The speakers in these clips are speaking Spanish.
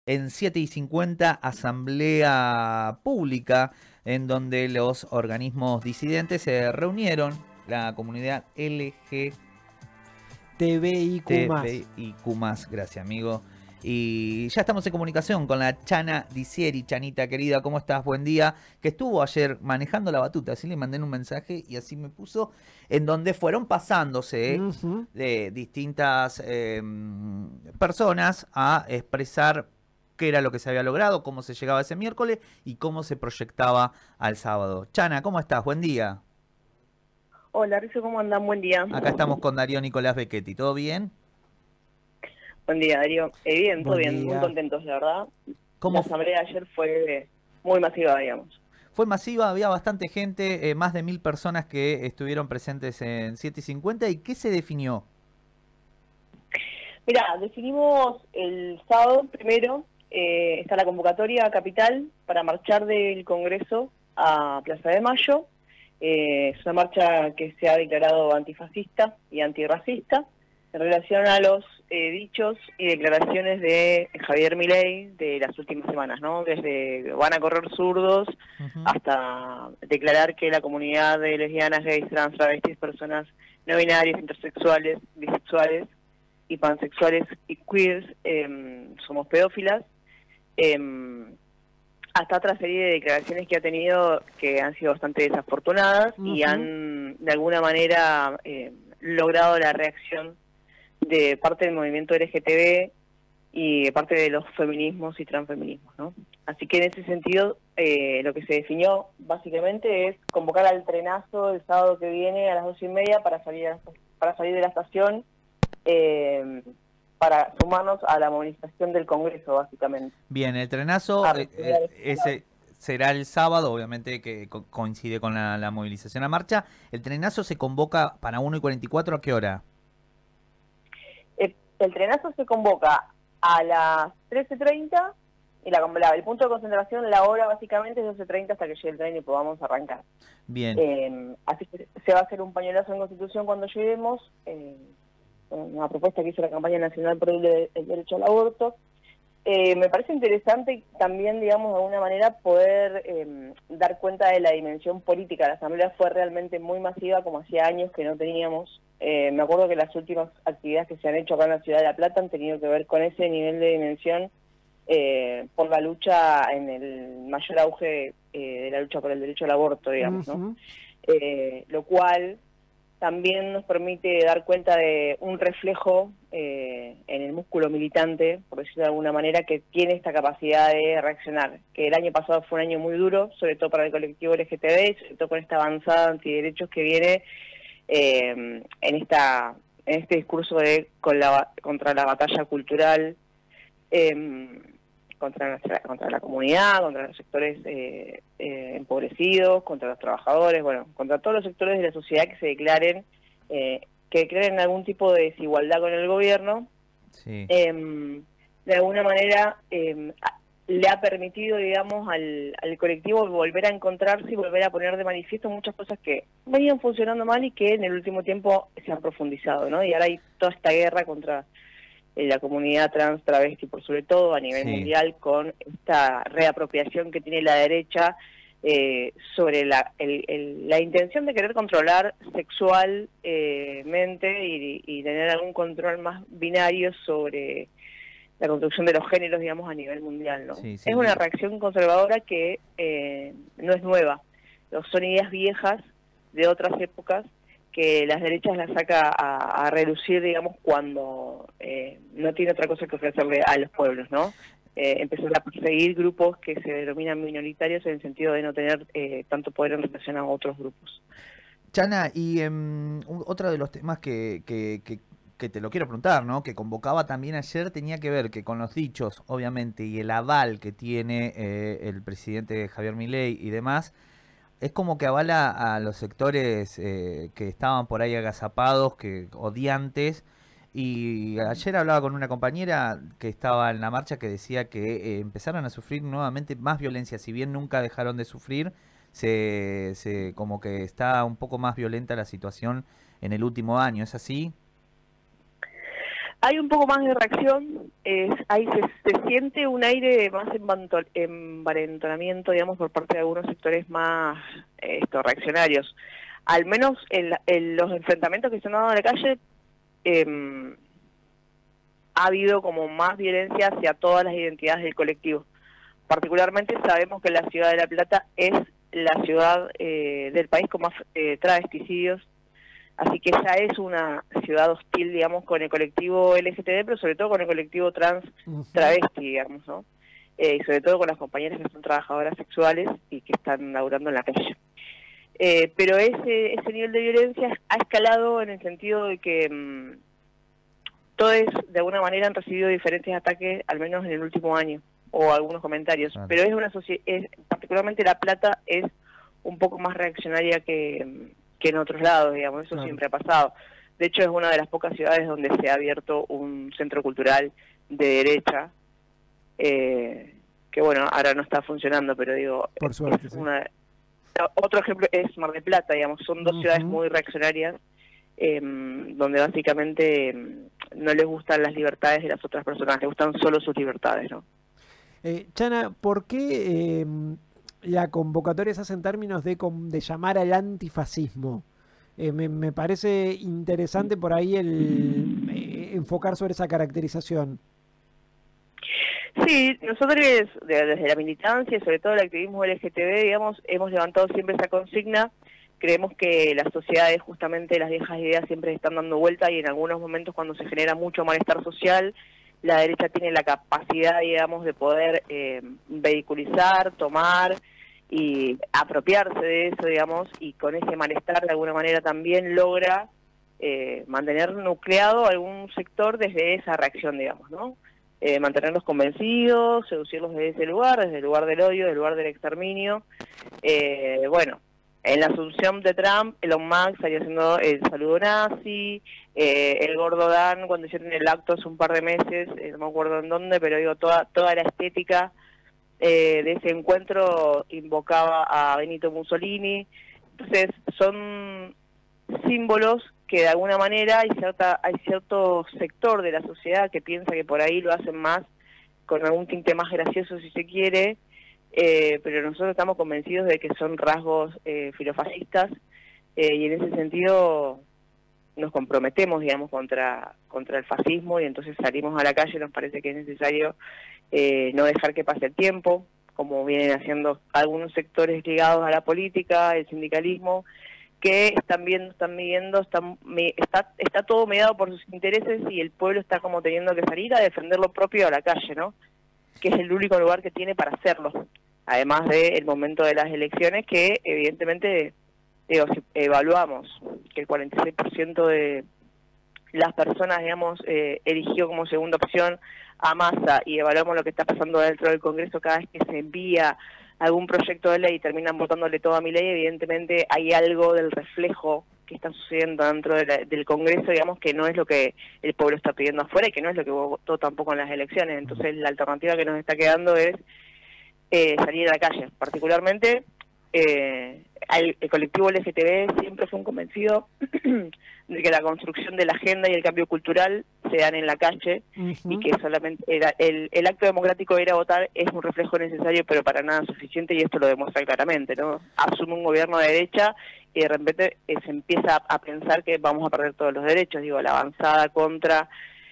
En 7:50, asamblea pública en donde los organismos disidentes se reunieron, la comunidad TVIQ+. LGTBIQ+, gracias amigo. Y ya estamos en comunicación con la Chana Dicieri. Chanita querida, ¿cómo estás? Buen día. Que estuvo ayer manejando la batuta, así le mandé un mensaje y así me puso, en donde fueron pasándose de distintas personas a expresar qué era lo que se había logrado, cómo se llegaba ese miércoles y cómo se proyectaba al sábado. Chana, ¿cómo estás? Buen día. Hola, Rizo, ¿cómo andan? Buen día. Acá estamos con Darío Nicolás Becchetti. ¿Todo bien? Buen día, Darío. Bien, todo Buen bien, muy día. contentos, la verdad. La ¿Cómo asamblea de ayer fue muy masiva, digamos. fue masiva? Había bastante gente, más de 1000 personas que estuvieron presentes en 7:50. ¿Y qué se definió? Mirá, definimos el sábado primero, está la convocatoria a Capital para marchar del Congreso a Plaza de Mayo. Es una marcha que se ha declarado antifascista y antirracista en relación a los dichos y declaraciones de Javier Milei de las últimas semanas, ¿no? Desde van a correr zurdos hasta declarar que la comunidad de lesbianas, gays, trans, travestis, personas no binarias, intersexuales, bisexuales y pansexuales y queers somos pedófilas, hasta otra serie de declaraciones que ha tenido que han sido bastante desafortunadas y han de alguna manera logrado la reacción de parte del movimiento LGTB y de parte de los feminismos y transfeminismos, ¿no? Así que en ese sentido lo que se definió básicamente es convocar al trenazo el sábado que viene a las 2:30 para salir de la estación, para sumarnos a la movilización del Congreso, básicamente. Bien, el trenazo ese será el sábado, obviamente que coincide con la movilización a marcha. ¿El trenazo se convoca para 1:44? ¿A qué hora? El trenazo se convoca a las 13:30 y el punto de concentración, la hora básicamente es 12:30 hasta que llegue el tren y podamos arrancar. Bien. Así que se va a hacer un pañuelazo en Constitución cuando lleguemos, una propuesta que hizo la campaña nacional por el derecho al aborto. Me parece interesante también, digamos, de alguna manera poder dar cuenta de la dimensión política. La asamblea fue realmente muy masiva, como hacía años que no teníamos. Me acuerdo que las últimas actividades que se han hecho acá en la Ciudad de La Plata han tenido que ver con ese nivel de dimensión, por la lucha en el mayor auge de la lucha por el derecho al aborto, digamos, ¿no? Lo cual también nos permite dar cuenta de un reflejo en el músculo militante, por decirlo de alguna manera, que tiene esta capacidad de reaccionar. Que el año pasado fue un año muy duro, sobre todo para el colectivo LGTB, sobre todo con esta avanzada antiderechos que viene en este discurso de contra la batalla cultural, contra la comunidad, contra los sectores empobrecidos, contra los trabajadores, bueno, contra todos los sectores de la sociedad que se declaren, algún tipo de desigualdad con el gobierno. Sí. De alguna manera le ha permitido, digamos, al colectivo volver a encontrarse y volver a poner de manifiesto muchas cosas que venían funcionando mal y que en el último tiempo se han profundizado, ¿no? Y ahora hay toda esta guerra contra la comunidad trans, travesti, por sobre todo a nivel mundial, con esta reapropiación que tiene la derecha sobre la intención de querer controlar sexualmente y tener algún control más binario sobre la construcción de los géneros, digamos, a nivel mundial, ¿no? Sí. Es una reacción conservadora que no es nueva, son ideas viejas de otras épocas que las derechas las saca a relucir, digamos, cuando no tiene otra cosa que ofrecerle a los pueblos, ¿no? Empezar a perseguir grupos que se denominan minoritarios en el sentido de no tener tanto poder en relación a otros grupos. Chana, y otro de los temas que te lo quiero preguntar, ¿no? Que convocaba también ayer, tenía que ver que con los dichos, obviamente, y el aval que tiene el presidente Javier Milei y demás, es como que avala a los sectores que estaban por ahí agazapados, que odiantes. Y ayer hablaba con una compañera que estaba en la marcha que decía que empezaron a sufrir nuevamente más violencia, si bien nunca dejaron de sufrir, como que está un poco más violenta la situación en el último año, ¿es así? hay un poco más de reacción, ahí se siente un aire más envalentonamiento, digamos, por parte de algunos sectores más reaccionarios. Al menos en los enfrentamientos que se han dado en la calle, ha habido como más violencia hacia todas las identidades del colectivo. Particularmente sabemos que la ciudad de La Plata es la ciudad del país con más travesticidios, así que ya es una ciudad hostil, digamos, con el colectivo LGTB, pero sobre todo con el colectivo trans travesti, digamos, ¿no? Y sobre todo con las compañeras que son trabajadoras sexuales y que están laburando en la calle. Pero ese nivel de violencia ha escalado en el sentido de que todos de alguna manera han recibido diferentes ataques, al menos en el último año, o algunos comentarios. Claro. Pero es una particularmente La Plata es un poco más reaccionaria que en otros lados, digamos, eso claro. Siempre ha pasado. De hecho, es una de las pocas ciudades donde se ha abierto un centro cultural de derecha, que bueno, ahora no está funcionando, pero digo, por suerte, sí. Otro ejemplo es Mar del Plata, digamos, son dos ciudades muy reaccionarias, donde básicamente no les gustan las libertades de las otras personas, les gustan solo sus libertades, ¿no? Chana, ¿por qué la convocatoria se hace en términos de llamar al antifascismo? Me parece interesante por ahí enfocar sobre esa caracterización. Sí, nosotros desde la militancia y sobre todo el activismo LGTB, digamos, hemos levantado siempre esa consigna. Creemos que las sociedades, justamente las viejas ideas, siempre están dando vuelta y en algunos momentos cuando se genera mucho malestar social, la derecha tiene la capacidad, digamos, de poder vehiculizar, tomar y apropiarse de eso, digamos, y con ese malestar de alguna manera también logra mantener nucleado algún sector desde esa reacción, digamos, ¿no? Mantenerlos convencidos, seducirlos desde el lugar del odio, del lugar del exterminio. Bueno, en la asunción de Trump, Elon Musk salió haciendo el saludo nazi, el gordo Dan cuando hicieron el acto hace un par de meses, no me acuerdo en dónde, pero digo, toda la estética de ese encuentro invocaba a Benito Mussolini. Entonces, son símbolos que de alguna manera hay cierto sector de la sociedad que piensa que por ahí lo hacen más, con algún tinte más gracioso si se quiere, pero nosotros estamos convencidos de que son rasgos filofascistas, y en ese sentido nos comprometemos, digamos, contra el fascismo, y entonces salimos a la calle. Nos parece que es necesario no dejar que pase el tiempo, como vienen haciendo algunos sectores ligados a la política, el sindicalismo, que están midiendo, está todo mediado por sus intereses y el pueblo está como teniendo que salir a defender lo propio a la calle, ¿no? Que es el único lugar que tiene para hacerlo, además del momento de las elecciones, que evidentemente, digo, si evaluamos que el 46% de las personas, digamos, eligió como segunda opción a Massa, y evaluamos lo que está pasando dentro del Congreso cada vez que se envía algún proyecto de ley y terminan votándole todo a mi ley, evidentemente hay algo del reflejo que está sucediendo dentro del Congreso, digamos, que no es lo que el pueblo está pidiendo afuera y que no es lo que votó tampoco en las elecciones. Entonces la alternativa que nos está quedando es salir a la calle. Particularmente el colectivo LGTB siempre fue un convencido de que la construcción de la agenda y el cambio cultural se dan en la calle, y que solamente el acto democrático de ir a votar es un reflejo necesario, pero para nada suficiente, y esto lo demuestra claramente, ¿no? Asume un gobierno de derecha y de repente se empieza a pensar que vamos a perder todos los derechos. Digo, la avanzada contra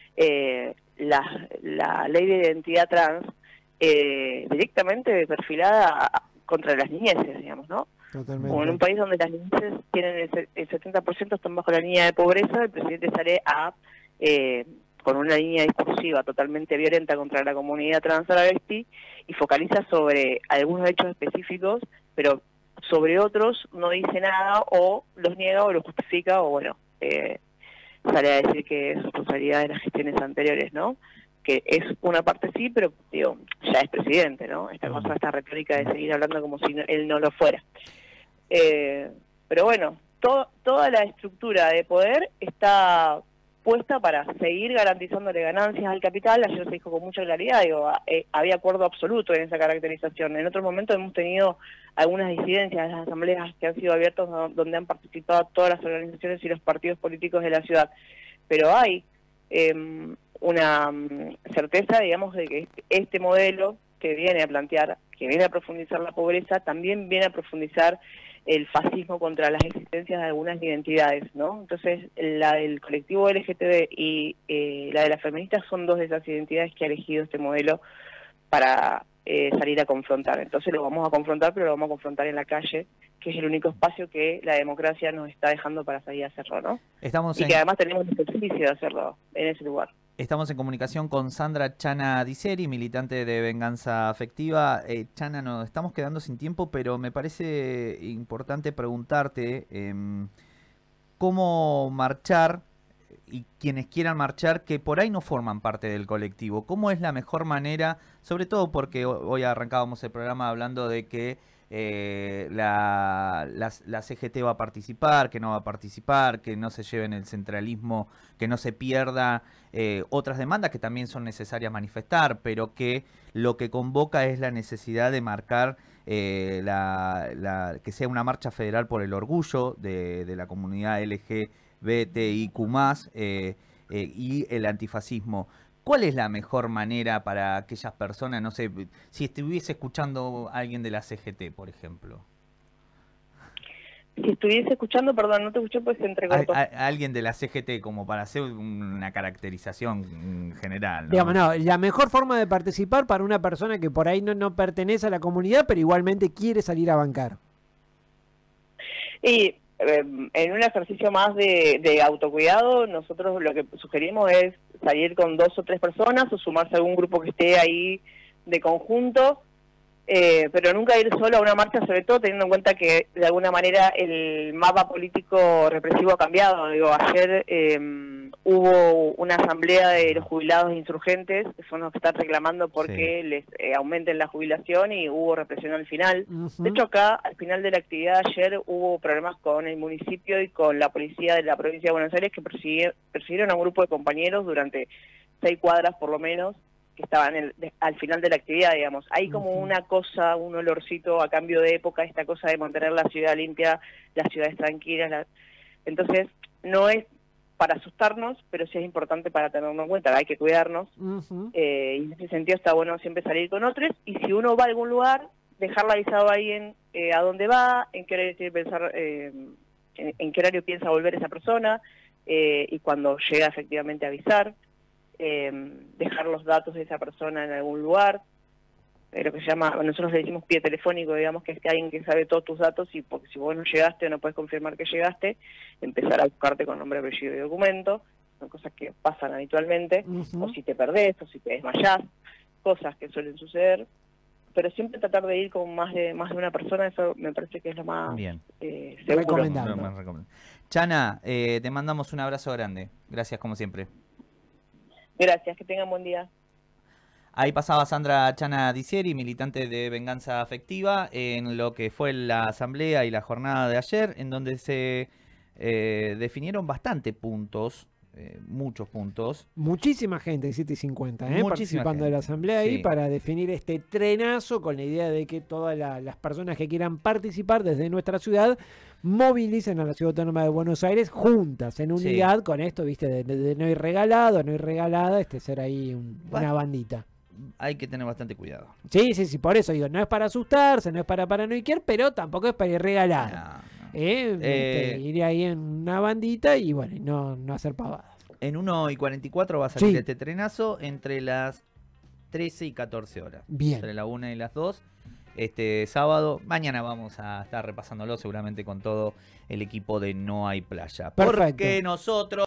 la ley de identidad trans, directamente perfilada contra las niñeces, digamos, ¿no? Totalmente. Como en un país donde las niñeces tienen el 70% están bajo la línea de pobreza, el presidente sale con una línea discursiva totalmente violenta contra la comunidad trans travesti y focaliza sobre algunos hechos específicos, pero sobre otros no dice nada, o los niega o los justifica, o bueno, sale a decir que es responsabilidad de las gestiones anteriores, ¿no? Que es una parte sí, pero digo, ya es presidente, ¿no? Esta cosa, esta retórica de seguir hablando como si él no lo fuera. Pero bueno, toda la estructura de poder está puesta para seguir garantizándole ganancias al capital. Ayer se dijo con mucha claridad, digo, había acuerdo absoluto en esa caracterización. En otros momentos hemos tenido algunas disidencias en las asambleas que han sido abiertas, donde han participado todas las organizaciones y los partidos políticos de la ciudad. Pero hay una certeza, digamos, de que este modelo que viene a plantear, que viene a profundizar la pobreza, también viene a profundizar el fascismo contra las existencias de algunas identidades, ¿no? Entonces, la del colectivo LGTB y la de las feministas son dos de esas identidades que ha elegido este modelo para salir a confrontar. Entonces lo vamos a confrontar, pero lo vamos a confrontar en la calle, que es el único espacio que la democracia nos está dejando para salir a hacerlo, ¿no? Y que además tenemos el ejercicio de hacerlo en ese lugar. Estamos en comunicación con Sandra Chana Diceri, militante de Venganza Afectiva. Chana, nos estamos quedando sin tiempo, pero me parece importante preguntarte cómo marchar, y quienes quieran marchar, que por ahí no forman parte del colectivo. ¿Cómo es la mejor manera? Sobre todo porque hoy arrancábamos el programa hablando de que la CGT va a participar, que no va a participar, que no se lleven el centralismo, que no se pierda otras demandas que también son necesarias manifestar, pero que lo que convoca es la necesidad de marcar que sea una marcha federal por el orgullo de la comunidad LGBTIQ+, y el antifascismo. ¿Cuál es la mejor manera para aquellas personas? No sé, si estuviese escuchando a alguien de la CGT, por ejemplo. Si estuviese escuchando, perdón, no te escuché, pues se entrecortó. A alguien de la CGT, como para hacer una caracterización general, ¿no? Digamos, no, la mejor forma de participar para una persona que por ahí no pertenece a la comunidad, pero igualmente quiere salir a bancar. Y en un ejercicio más de autocuidado, nosotros lo que sugerimos es salir con 2 o 3 personas o sumarse a algún grupo que esté ahí de conjunto, pero nunca ir solo a una marcha, sobre todo teniendo en cuenta que de alguna manera el mapa político represivo ha cambiado. Digo, ayer hubo una asamblea de los jubilados insurgentes, que son los que están reclamando porque les aumenten la jubilación, y hubo represión al final. De hecho, acá, al final de la actividad ayer, hubo problemas con el municipio y con la policía de la provincia de Buenos Aires, que persiguieron a un grupo de compañeros durante 6 cuadras por lo menos, que estaban al final de la actividad, digamos. Hay como una cosa, un olorcito a cambio de época, esta cosa de mantener la ciudad limpia, las ciudades tranquilas. Entonces, no es para asustarnos, pero sí es importante para tenerlo en cuenta, hay que cuidarnos. Y en ese sentido está bueno siempre salir con otros, y si uno va a algún lugar, dejarlo avisado ahí a dónde va, en qué horario tiene que pensar, en qué horario piensa volver esa persona, y cuando llega efectivamente a avisar. Dejar los datos de esa persona en algún lugar, lo que se llama, nosotros le decimos pie telefónico, digamos, que es que alguien que sabe todos tus datos, y porque si vos no llegaste o no puedes confirmar que llegaste, empezar a buscarte con nombre, apellido y documento. Son cosas que pasan habitualmente, o si te perdés, o si te desmayás, cosas que suelen suceder, pero siempre tratar de ir con más de una persona, eso me parece que es lo más seguro. Recomendable. Chana, te mandamos un abrazo grande, gracias como siempre. Gracias, que tengan buen día. Ahí pasaba Sandra Chana Diceri, militante de Venganza Afectiva, en lo que fue la asamblea y la jornada de ayer, en donde se definieron bastante puntos, muchos puntos. Muchísima gente, 7:50, participando de la asamblea ahí para definir este trenazo, con la idea de que todas las personas que quieran participar desde nuestra ciudad movilicen a la Ciudad Autónoma de Buenos Aires juntas, en unidad, con esto, viste, de no ir regalado, no ir regalada, ser ahí una bandita. Hay que tener bastante cuidado. Sí, por eso digo, no es para asustarse, no es para paranoiquear, pero tampoco es para ir regalado. Ir ahí en una bandita y bueno, no hacer pavadas. En 1:44 va a salir este trenazo entre las 13 y 14 horas. Bien. Entre la 1 y las 2. Este sábado, mañana vamos a estar repasándolo seguramente con todo el equipo de No Hay Playa. Perfecto. Porque nosotros...